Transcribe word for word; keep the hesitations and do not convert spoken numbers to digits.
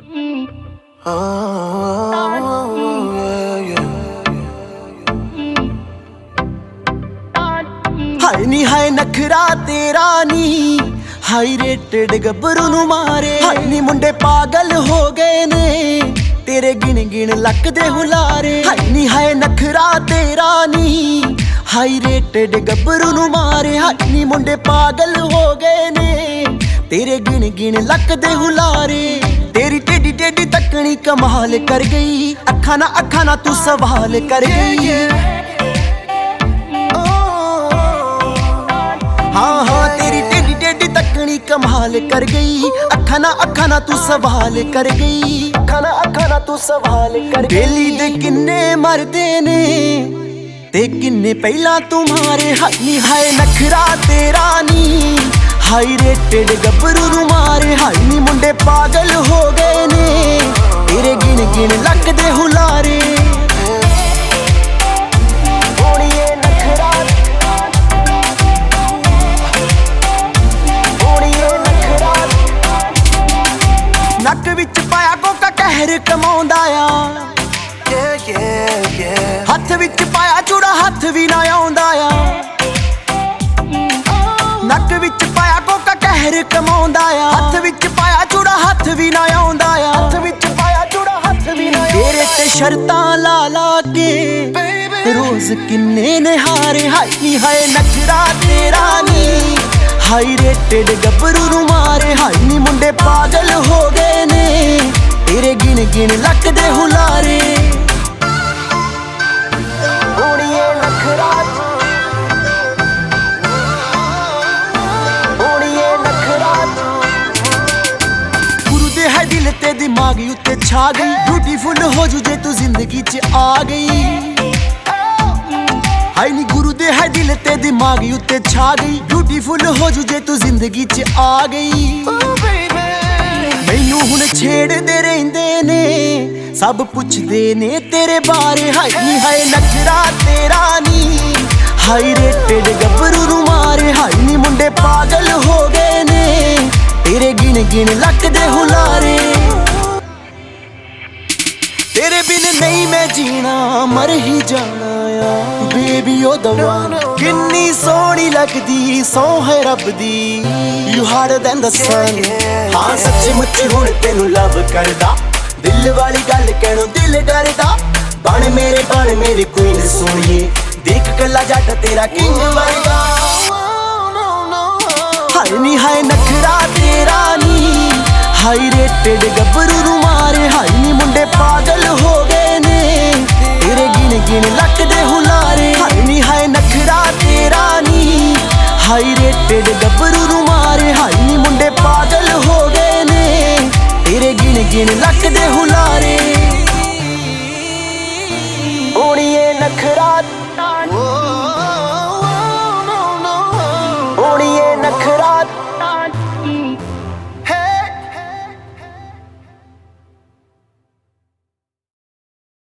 हाय नी हाय नखरा तेरा नी high rated गब्बरू नू मारे। हाय नी मुंडे पागल हो गए ने तेरे गिन गिन लक दे हुलारे। हाय नी हाय नखरा तेरा नी हाई रेटेड गब्बरू नू मारे। हाय नी मुंडे पागल हो गए ने तेरे गिन गिन लक दे हुलारे। तेरी टेडी टेडी तकनी कमाल कर गई, अखा ना अखा ना तू सवाल कर गई। हाँ हाँ तेरी टेडी टेडी तकनी कमाल कर गई, अखा ना अखा ना तू सवाल कर गई। अखा ना अखा ना तू सवाल कर गई। बेली दे किन्ने मरदे ने ते किन्ने पहला तुम्हारे। हाय नी हाय नखरा तेरा नी हाई रेटेड गब्बरू नू मारे। हाय नी मुंडे पागल हो गए ने तेरे गिन गिन लक दे हुलारे। नक विच पाया कोका कहर कमाउंदा आ, हथ विच पाया चूड़ा हथ भी ना आउंदा आ। नक विच पाया कोका कहर कमाउंदा आ, हथ विच पाया चूड़ा हथ भी ना आउंदा आ। हथ विच पाया चूड़ा हथ भी ना तेरे ते शर्तां ला ला के रोज किन्ने ने हारे। हाय नी हाय नखरा तेरा नी हाई रेटेड गब्बरू नू मारे। हाय नी मुंडे पागल हो गए ने तेरे गिन गिन लक दे हुलारे। गुरु दे है दिल ते दिमाग उत्ते छा गई, ब्यूटीफुल हो जू जे तू जिंदगी च आ गई। हाय नी गुरु दे है दिल ते दिमाग उत्ते छा गई, ब्यूटीफुल हो जू जे तू जिंदगी च आ गई। मैनू हुण छेड़दे रहिंदे ने सब पुछदे ने तेरे बारे। हाय नी हाय नखरा तेरा नी हाई रेटेड गब्बरू नू मारे। हाय नी मुंडे पागल हो गए ने तेरे गिन गिन लक दे हुलारे। तेरे बिन नहीं मैं जीना मर ही जाना आ बेबी ओ दवा। किन्नी सोहनी लगदी सौ है रब दी, you harder than the sun. हाँ सच्ची मुच्ची हुण तेनू लव करदा, दिल वाली गल कहणों दिल डरदा। बन मेरे बन मेरी क्वीन सोहणीए, देख कला जट तेरा किंग वर्गा। हाय नी हाय नखरा तेरा नी हाई रेटेड गब्बरू नू मारे। हाय नी मुंडे पागल हो गए ने तेरे गिन गिन लक दे हुलारे। हाय नी हाय नखरा तेरा नी हाई रेटेड गब्बरू नू मारे। हाय नी मुंडे पागल हो गए ने तेरे गिन गिन लक दे हुलारे। ओणीए नखरा